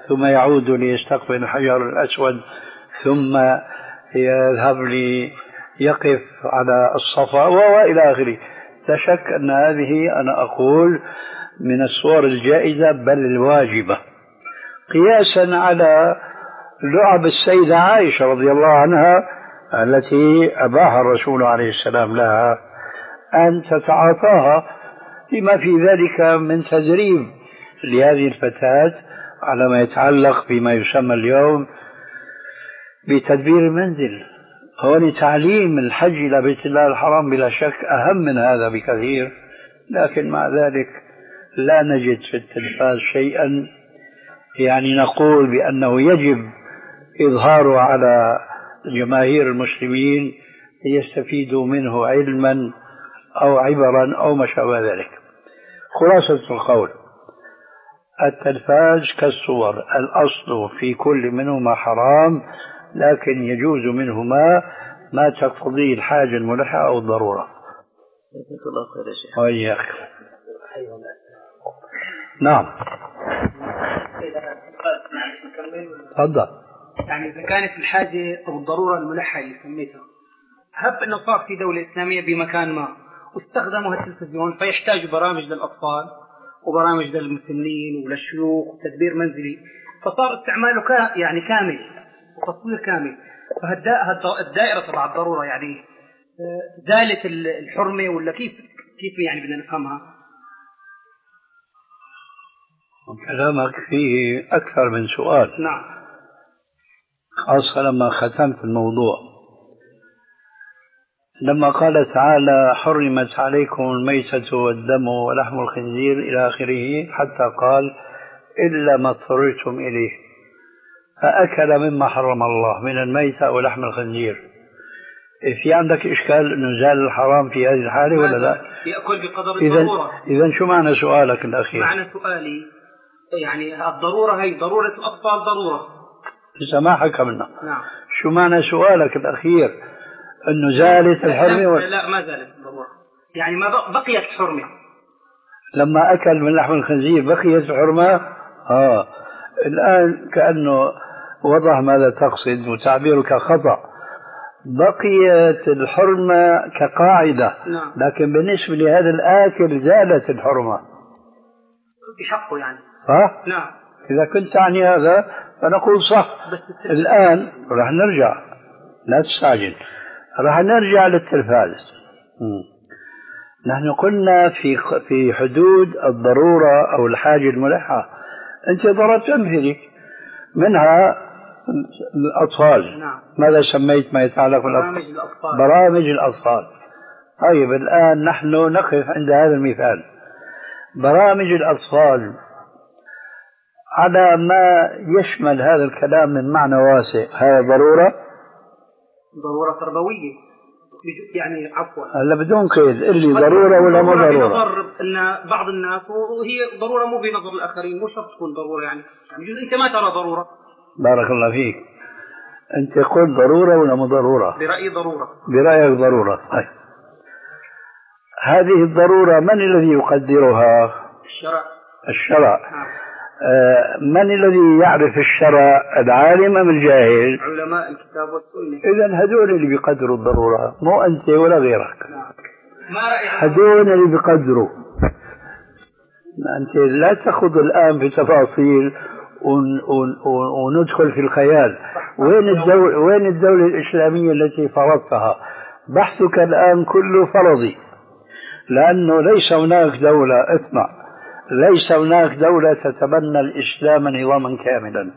ثم يعود ليستقبل الحجر الأسود ثم يذهب ليقف على الصفا وإلى آخره. لا شك أن هذه أنا أقول من الصور الجائزة بل الواجبة، قياسا على لعب السيدة عائشة رضي الله عنها التي أباح الرسول عليه السلام لها أن تتعاطاها لما في ذلك من تدريب لهذه الفتاة على ما يتعلق بما يسمى اليوم بتدبير المنزل. هون تعليم الحج إلى بيت الله الحرام بلا شك أهم من هذا بكثير، لكن مع ذلك لا نجد في التلفاز شيئا يعني نقول بأنه يجب إظهاره على جماهير المسلمين ليستفيدوا منه علما أو عبرا أو ما شابه ذلك. خلاصة القول: التلفاز كالصور، الأصل في كل منهما حرام، لكن يجوز منهما ما تقتضيه الحاجة الملحة أو الضرورة. جزاك الله خير يا شيخ. وإياك. نعم. تفضل. يعني إذا كانت الحاجة أو الضرورة الملحة اللي سميتها، هب أنه صار في دولة إسلامية بمكان ما واستخدموا التلفزيون فيحتاجوا برامج للأطفال وبرامج للمسنين وللشيوخ وتدبير منزلي، فصار استعماله كا يعني كامل وتصوير كامل، فالدائرة تبع الضرورة يعني زالت الحرمة ولا كيف كيف يعني بدنا نفهمها؟ كلامك فيه أكثر من سؤال. نعم. خاصة لما ختمت الموضوع، لما قال تعالى: حرمت عليكم الميتة والدم ولحم الخنزير إلى آخره، حتى قال: إلا ما اضطررتم إليه، فأكل مما حرم الله من الميتة ولحم الخنزير. في عندك إشكال أنه زال الحرام في هذه الحالة ولا لا؟ يأكل بقدر الضرورة. إذن شو معنى سؤالك الأخير؟ معنى سؤالي يعني الضرورة هي ضرورة الأطفال ضرورة. لسه ما حكمنا. نعم. شو معنى سؤالك الأخير؟ أنه زالت الحرمة لا, ولا؟ لا ما زالت الضرورة، يعني ما بقيت الحرمة. لما أكل من لحم الخنزير بقيت الحرمة؟ آه الآن كأنه وضح ماذا تقصد وتعبيرك خطأ. بقيت الحرمة كقاعدة. نعم. لكن بالنسبة لهذا الآكل زالت الحرمة بحقه يعني. صح؟ نعم. إذا كنت تعني هذا فنقول صح. الآن رح نرجع، لا تستعجل، رح نرجع للتلفاز. نحن قلنا في في حدود الضرورة أو الحاجة الملحة. أنت ضربت أمثلة منها الأطفال. نعم. ماذا سميت ما يتعلق برامج الأطفال؟ برامج الأطفال. طيب الآن نحن نقف عند هذا المثال. برامج الأطفال على ما يشمل هذا الكلام من معنى واسع، هذا ضرورة؟ ضرورة تربوية يعني، عفوا هلا بدون قيد اللي ضرورة ولا مو ضرورة؟ ان بعض الناس وهي ضرورة مو بنظر الآخرين، مو شرط تكون ضرورة يعني، يجوز انت ما ترى ضرورة. بارك الله فيك. انت قلت ضرورة ولا مو ضرورة؟ برأيي ضرورة. برأيك ضرورة. طيب هذه الضرورة من الذي يقدرها؟ الشرع. الشرع. آه من الذي يعرف الشرع، العالم أم الجاهل؟ علماء الكتاب والسنة. إذن هذول اللي بيقدروا الضرورة، مو أنت ولا غيرك. نعم. ما رأيك؟ هذول اللي بيقدروا. أنت لا تخوض الآن في تفاصيل ون ون وندخل في الخيال. وين الدولة وين الدولة الإسلامية التي فرضتها؟ بحثك الآن كله فرضي، لأنه ليس هناك دولة، اسمع، ليس هناك دولة تتبنى الإسلام نظاما كاملا.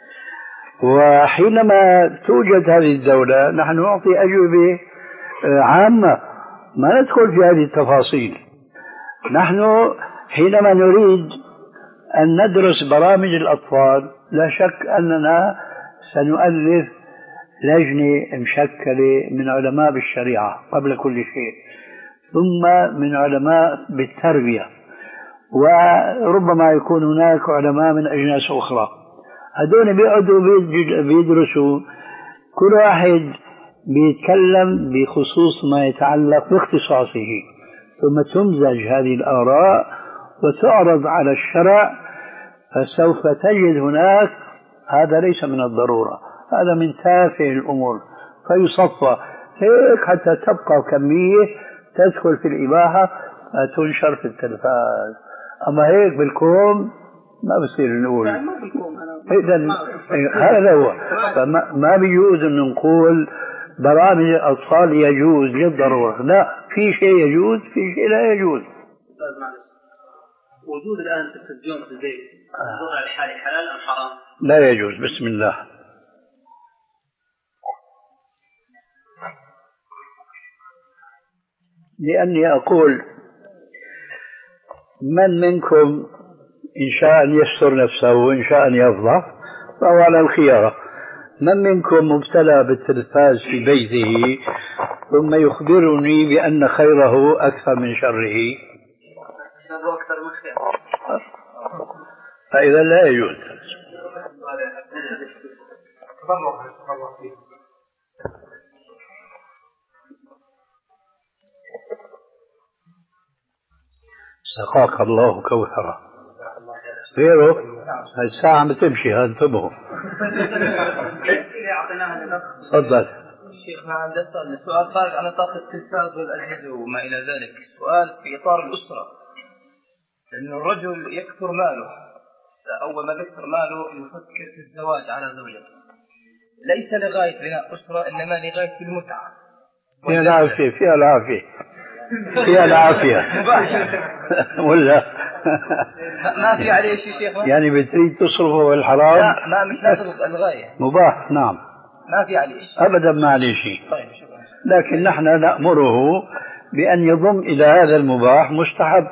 وحينما توجد هذه الدولة نحن نعطي أجوبة عامة، ما ندخل في هذه التفاصيل. نحن حينما نريد أن ندرس برامج الأطفال لا شك أننا سنؤلف لجنة مشكلة من علماء بالشريعة قبل كل شيء، ثم من علماء بالتربية، وربما يكون هناك علماء من أجناس أخرى. هذول بيقعدوا بيدرسوا، كل واحد بيتكلم بخصوص ما يتعلق باختصاصه، ثم تمزج هذه الآراء وتعرض على الشرع فسوف تجد هناك هذا ليس من الضرورة، هذا من تافه الأمور فيصفى هيك حتى تبقى كمية تدخل في الإباحة تنشر في التلفاز. أما هيك بالكوم ما بصير نقول إذن هذا هو. فما ما بيجوز أن نقول برامج الأطفال يجوز للضرورة، لا، في شيء يجوز في شيء لا يجوز. وجود الآن التلفزيون في البيت الظهر الحالي حلال أم حرام؟ لا يجوز. بسم الله. لأني أقول من منكم إن شاء أن يستر نفسه وإن شاء أن يفضح فهو على الخيارة. من منكم مبتلى بالتلفاز في بيته ثم يخبرني بأن خيره أكثر من شره أكثر من خير، فإذا لا يجوز. سقاك الله كوثرة غيره. هاي الساعة عم تمشي، انتبهوا. تفضل. شيخ ما عندي سؤال خارج عن نطاق التلفاز والأجهزة وما إلى ذلك، سؤال في إطار الأسرة، لأن الرجل يكثر ماله، أول ما يكثر ماله يفكر في الزواج على زوجته، ليس لغاية بناء أسرة إنما لغاية المتعة. فيها العافية فيها العافية فيها العافية ولا ما في عليه شيء شيخ؟ يعني بتريد تصرفه بالحرام؟ لا، ما مش لازم الغاية، مباح. نعم، ما في عليه شيء أبدا، ما عليه شيء. طيب شكرا. لكن نحن نأمره بأن يضم إلى هذا المباح مستحب،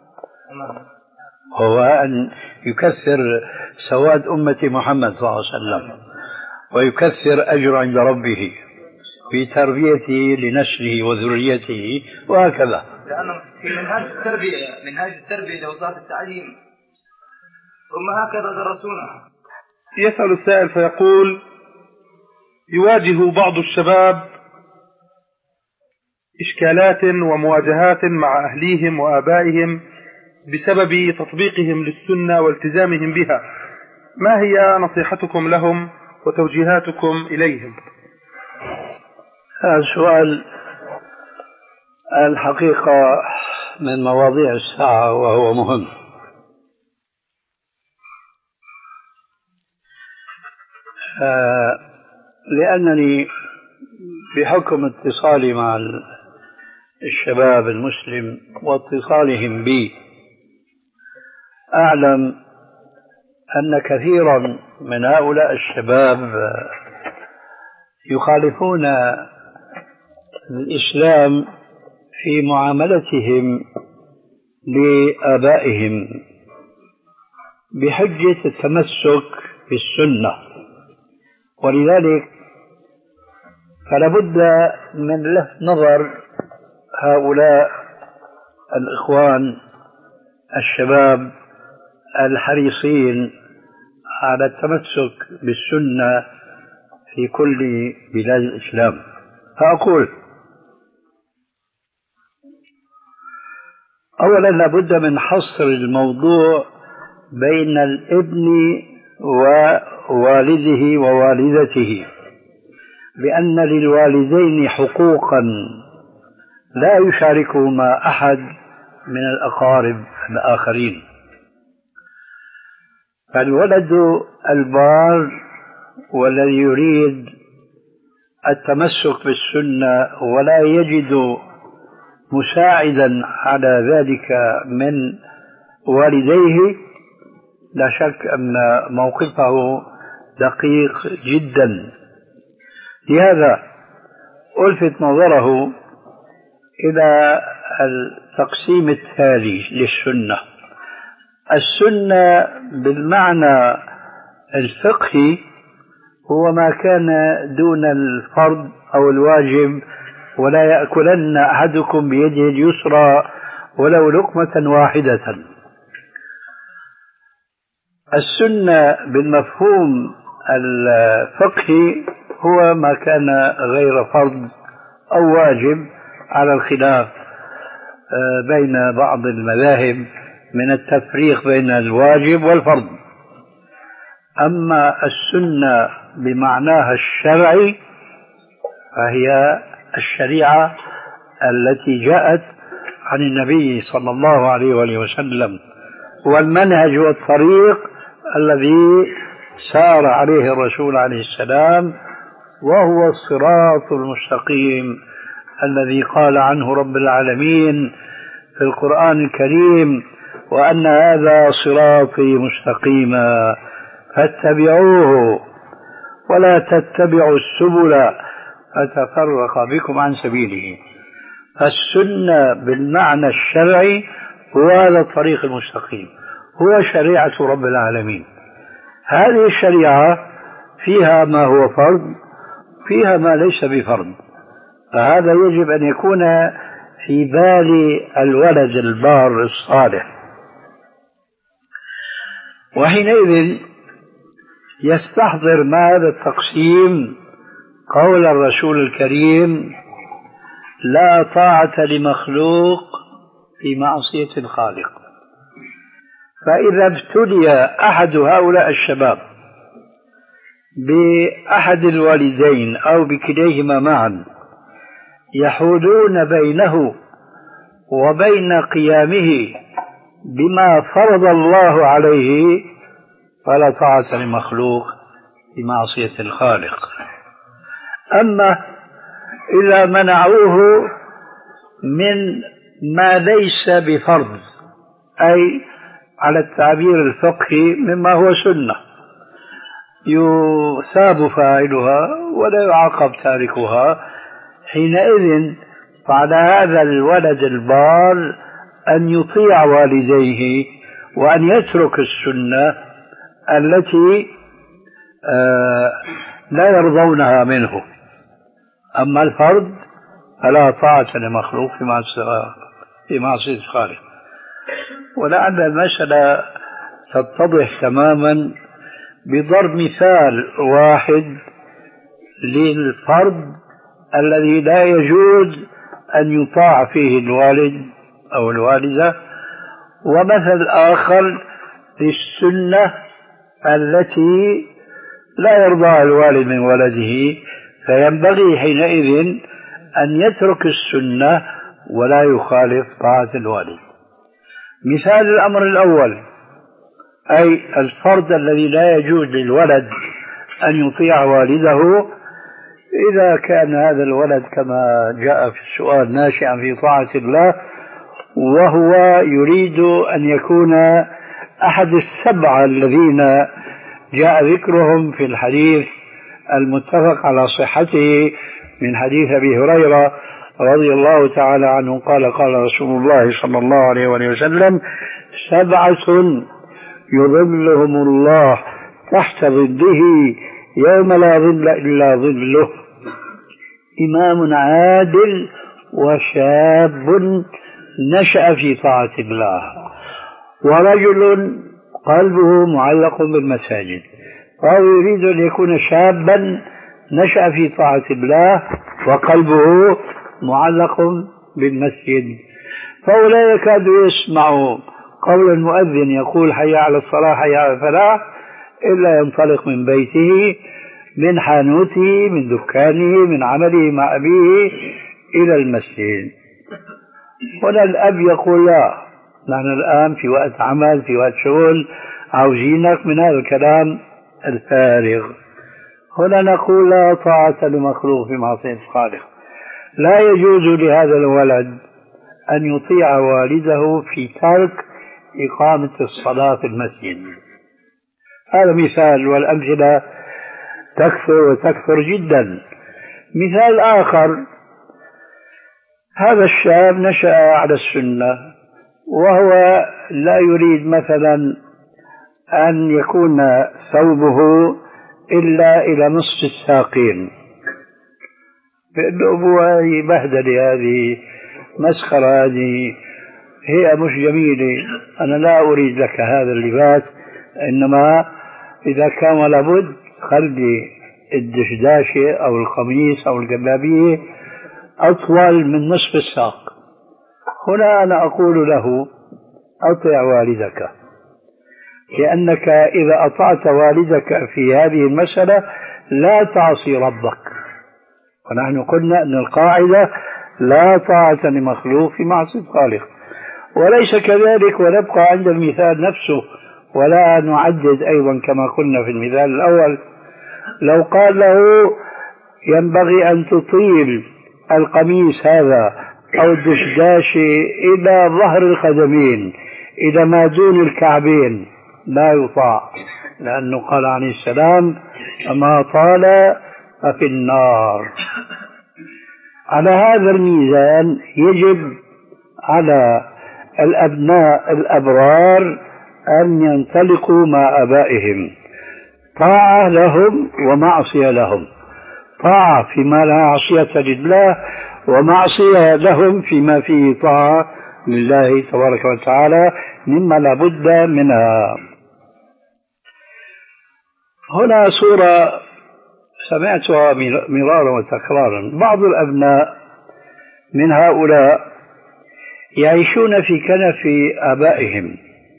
هو أن يكثر سواد أمة محمد صلى الله عليه وسلم ويكثر أجر عند ربه في تربيته لنسله وذريته وهكذا. لأنه في منهاج التربية منهاج التربية لوزارة التعليم ثم هكذا درسونا. يسأل السائل فيقول: يواجه بعض الشباب إشكالات ومواجهات مع أهليهم وآبائهم بسبب تطبيقهم للسنة والتزامهم بها، ما هي نصيحتكم لهم وتوجيهاتكم إليهم؟ هذا السؤال الحقيقة من مواضيع الساعة وهو مهم. آه لأنني بحكم اتصالي مع الشباب المسلم واتصالهم بي أعلم أن كثيرا من هؤلاء الشباب يخالفون الإسلام في معاملتهم لآبائهم بحجة التمسك بالسنة، ولذلك فلا بد من لفت نظر هؤلاء الإخوان الشباب الحريصين على التمسك بالسنة في كل بلاد الإسلام. فأقول أولا لابد من حصر الموضوع بين الابن ووالده ووالدته، لأن للوالدين حقوقا لا يشاركهما أحد من الأقارب الآخرين. فالولد البار والذي يريد التمسك بالسنة ولا يجد مساعدا على ذلك من والديه لا شك أن موقفه دقيق جدا. لهذا ألفت نظره إلى التقسيم التالي للسنة. السنة بالمعنى الفقهي هو ما كان دون الفرض أو الواجب، ولا يأكلن أحدكم بيده اليسرى ولو لقمة واحدة. السنة بالمفهوم الفقهي هو ما كان غير فرض أو واجب، على الخلاف بين بعض المذاهب من التفريق بين الواجب والفرض. أما السنة بمعناها الشرعي فهي الشريعة التي جاءت عن النبي صلى الله عليه وآله وسلم، والمنهج والطريق الذي سار عليه الرسول عليه السلام، وهو الصراط المستقيم الذي قال عنه رب العالمين في القرآن الكريم: وأن هذا صراطي مستقيما فاتبعوه ولا تتبعوا السبل فتفرق بكم عن سبيله. فالسنة بالمعنى الشرعي هو هذا الطريق المستقيم، هو شريعة رب العالمين. هذه الشريعة فيها ما هو فرض، فيها ما ليس بفرض، فهذا يجب أن يكون في بال الولد البار الصالح. وحينئذ يستحضر مع هذا التقسيم قول الرسول الكريم: لا طاعة لمخلوق في معصية الخالق. فإذا ابتلي أحد هؤلاء الشباب بأحد الوالدين أو بكليهما معا يحولون بينه وبين قيامه بما فرض الله عليه، فلا طاعة لمخلوق في معصية الخالق. أما إذا منعوه من ما ليس بفرض، أي على التعبير الفقهي مما هو سنة، يثاب فاعلها ولا يعاقب تاركها، حينئذ فعلى هذا الولد البار أن يطيع والديه وأن يترك السنة التي آه لا يرضونها منه. أما الفرض فلا طاعة لمخلوق في معصية الخالق. ولعل المسألة تتضح تماما بضرب مثال واحد للفرض الذي لا يجوز أن يطاع فيه الوالد أو الوالدة، ومثل آخر للسنة التي لا يرضى الوالد من ولده، فينبغي حينئذ أن يترك السنة ولا يخالف طاعة الوالد. مثال الأمر الأول، أي الفرض الذي لا يجوز للولد أن يطيع والده، إذا كان هذا الولد كما جاء في السؤال ناشئا في طاعة الله، وهو يريد أن يكون أحد السبعة الذين جاء ذكرهم في الحديث المتفق على صحته من حديث أبي هريرة رضي الله تعالى عنه قال: قال رسول الله صلى الله عليه وسلم: سبعة يظلهم الله تحت ظله يوم لا ظل إلا ظله: إمام عادل، وشاب نشأ في طاعة الله، ورجل قلبه معلق بالمساجد. فهو يريد أن يكون شابا نشأ في طاعة الله وقلبه معلق بالمسجد، فهو لا يكاد يسمع قول المؤذن يقول حي على الصلاة حي على الفلاح إلا ينطلق من بيته، من حانوته، من دكانه، من عمله مع أبيه إلى المسجد. هنا الأب يقول: لا، نحن الآن في وقت عمل، في وقت شغل، عاوزينك من هذا الكلام الفارغ. هنا نقول: لا طاعة لمخلوق في معصية الخالق. لا يجوز لهذا الولد أن يطيع والده في ترك إقامة الصلاة في المسجد. هذا مثال، والأمثلة تكثر وتكثر جدا. مثال آخر: هذا الشاب نشأ على السنة، وهو لا يريد مثلا أن يكون ثوبه إلا إلى نصف الساقين. أبوه بهدلة، هذه مسخرة، هذه هي مش جميلة، أنا لا أريد لك هذا اللباس، إنما إذا كان لابد خلي الدشداشة أو القميص أو الجلابية أطول من نصف الساق. هنا أنا أقول له: أطع والدك. لأنك إذا أطعت والدك في هذه المسألة لا تعصي ربك، ونحن قلنا أن القاعدة لا طاعة لمخلوق في معصية الخالق. وليس كذلك، ونبقى عند المثال نفسه ولا نعدد أيضا كما قلنا في المثال الأول. لو قال له ينبغي أن تطيل القميص هذا أو الدشداش إلى ظهر القدمين إلى ما دون الكعبين، لا يطاع، لأنه قال عليه السلام أما طال ففي النار. على هذا الميزان يجب على الأبناء الأبرار أن ينطلقوا مع آبائهم، طاعة لهم ومعصية لهم، طاعة فيما لا عصية لله ومعصية لهم فيما فيه طاعة لله تبارك وتعالى مما لا بد منها. هنا صورة سمعتها مرارا وتكرارا. بعض الأبناء من هؤلاء يعيشون في كنف آبائهم،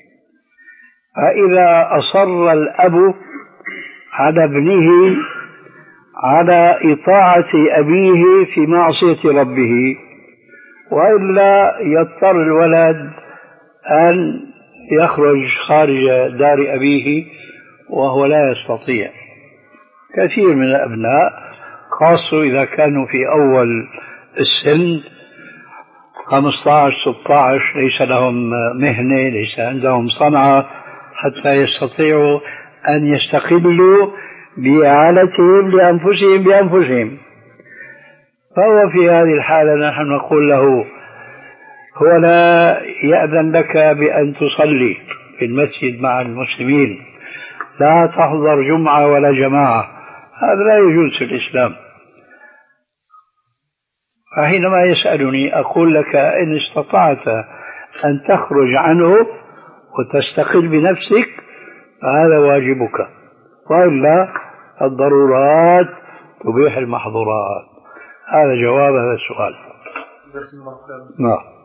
فإذا أصر الأب على ابنه على إطاعة أبيه في معصية ربه، وإلا يضطر الولد أن يخرج خارج دار أبيه وهو لا يستطيع. كثير من الأبناء خاصة إذا كانوا في أول السن خمسة عشر ستة عشر ليس لهم مهنة، ليس عندهم صنعة حتى يستطيعوا أن يستقلوا بإعالتهم لأنفسهم بأنفسهم. فهو في هذه الحالة نحن نقول له هو لا يأذن لك بأن تصلي في المسجد مع المسلمين، لا تحضر جمعة ولا جماعة، هذا لا يجوز في الإسلام. فحينما يسألني أقول لك إن استطعت أن تخرج عنه وتستقل بنفسك فهذا واجبك، وإلا الضرورات تبيح المحظورات. هذا جواب هذا السؤال. نعم.